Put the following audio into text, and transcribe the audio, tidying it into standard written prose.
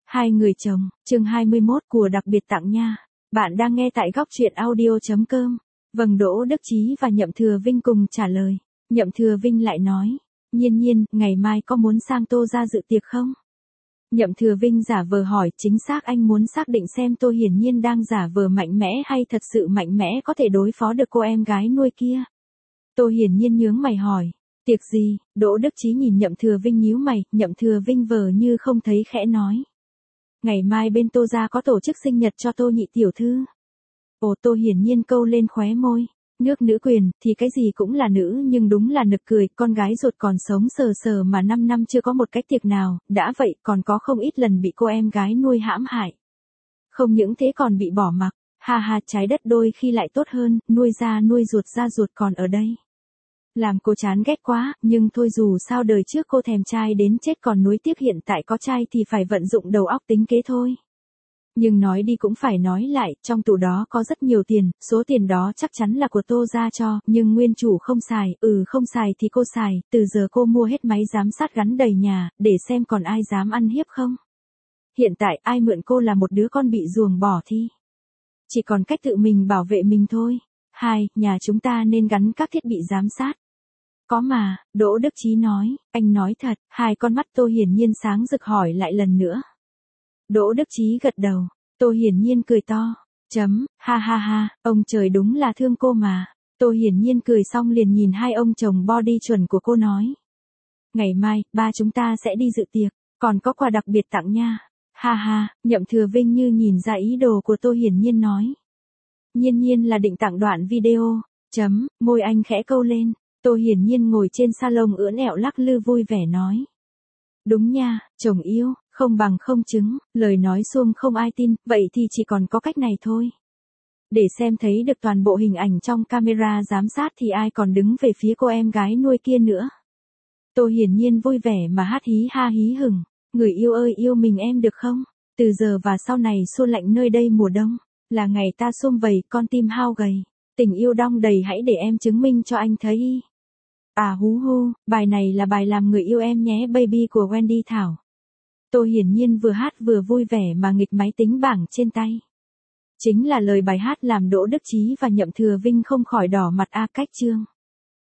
Hai người chồng, chương 21 của đặc biệt tặng nha. Bạn đang nghe tại góc truyện audio.com. Vâng, Đỗ Đức Chí và Nhậm Thừa Vinh cùng trả lời. Nhậm Thừa Vinh lại nói, Nhiên, ngày mai có muốn sang Tô ra dự tiệc không? Nhậm Thừa Vinh giả vờ hỏi, chính xác anh muốn xác định xem Tô Hiển Nhiên đang giả vờ mạnh mẽ hay thật sự mạnh mẽ có thể đối phó được cô em gái nuôi kia. Tô Hiển Nhiên nhướng mày hỏi, tiệc gì? Đỗ Đức Chí nhìn Nhậm Thừa Vinh nhíu mày, Nhậm Thừa Vinh vờ như không thấy khẽ nói. Ngày mai bên Tô gia có tổ chức sinh nhật cho Tô nhị tiểu thư. Ồ, Tô Hiển Nhiên câu lên khóe môi. Nước nữ quyền, thì cái gì cũng là nữ nhưng đúng là nực cười, con gái ruột còn sống sờ mà 5 năm chưa có một cái tiệc nào, đã vậy còn có không ít lần bị cô em gái nuôi hãm hại. Không những thế còn bị bỏ mặc, ha, trái đất đôi khi lại tốt hơn, nuôi ra ruột còn ở đây. Làm cô chán ghét quá, nhưng thôi dù sao đời trước cô thèm trai đến chết còn nuối tiếc hiện tại có trai thì phải vận dụng đầu óc tính kế thôi. Nhưng nói đi cũng phải nói lại, trong tủ đó có rất nhiều tiền, số tiền đó chắc chắn là của Tô gia cho, nhưng nguyên chủ không xài, không xài thì cô xài, từ giờ cô mua hết máy giám sát gắn đầy nhà, để xem còn ai dám ăn hiếp không. Hiện tại ai mượn cô là một đứa con bị ruồng bỏ thì chỉ còn cách tự mình bảo vệ mình thôi. Nhà chúng ta nên gắn các thiết bị giám sát. Có mà, Đỗ Đức Chí nói, anh nói thật, hai con mắt Tô Hiển Nhiên sáng rực hỏi lại lần nữa. Đỗ Đức Chí gật đầu, Tô Hiển Nhiên cười to, ha, ông trời đúng là thương cô mà. Tô Hiển Nhiên cười xong liền nhìn hai ông chồng body chuẩn của cô nói. Ngày mai, ba chúng ta sẽ đi dự tiệc, còn có quà đặc biệt tặng nha. Ha, Nhậm Thừa Vinh như nhìn ra ý đồ của Tô Hiển Nhiên nói. Nhiên là định tặng đoạn video, môi anh khẽ câu lên. Tô Hiển Nhiên ngồi trên salon ưỡn ẹo lắc lư vui vẻ nói. Đúng nha, chồng yêu, không bằng không chứng, lời nói suông không ai tin, vậy thì chỉ còn có cách này thôi. Để xem thấy được toàn bộ hình ảnh trong camera giám sát thì ai còn đứng về phía cô em gái nuôi kia nữa. Tô Hiển Nhiên vui vẻ mà hát hí ha hí hửng, người yêu ơi yêu mình em được không? Từ giờ và sau này xua lạnh nơi đây mùa đông, là ngày ta sum vầy con tim hao gầy, tình yêu đong đầy hãy để em chứng minh cho anh thấy. Bài này là bài làm người yêu em nhé baby của Wendy Thảo. Tô Hiển Nhiên vừa hát vừa vui vẻ mà nghịch máy tính bảng trên tay. Chính là lời bài hát làm Đỗ Đức Chí và Nhậm Thừa Vinh không khỏi đỏ mặt cách chương.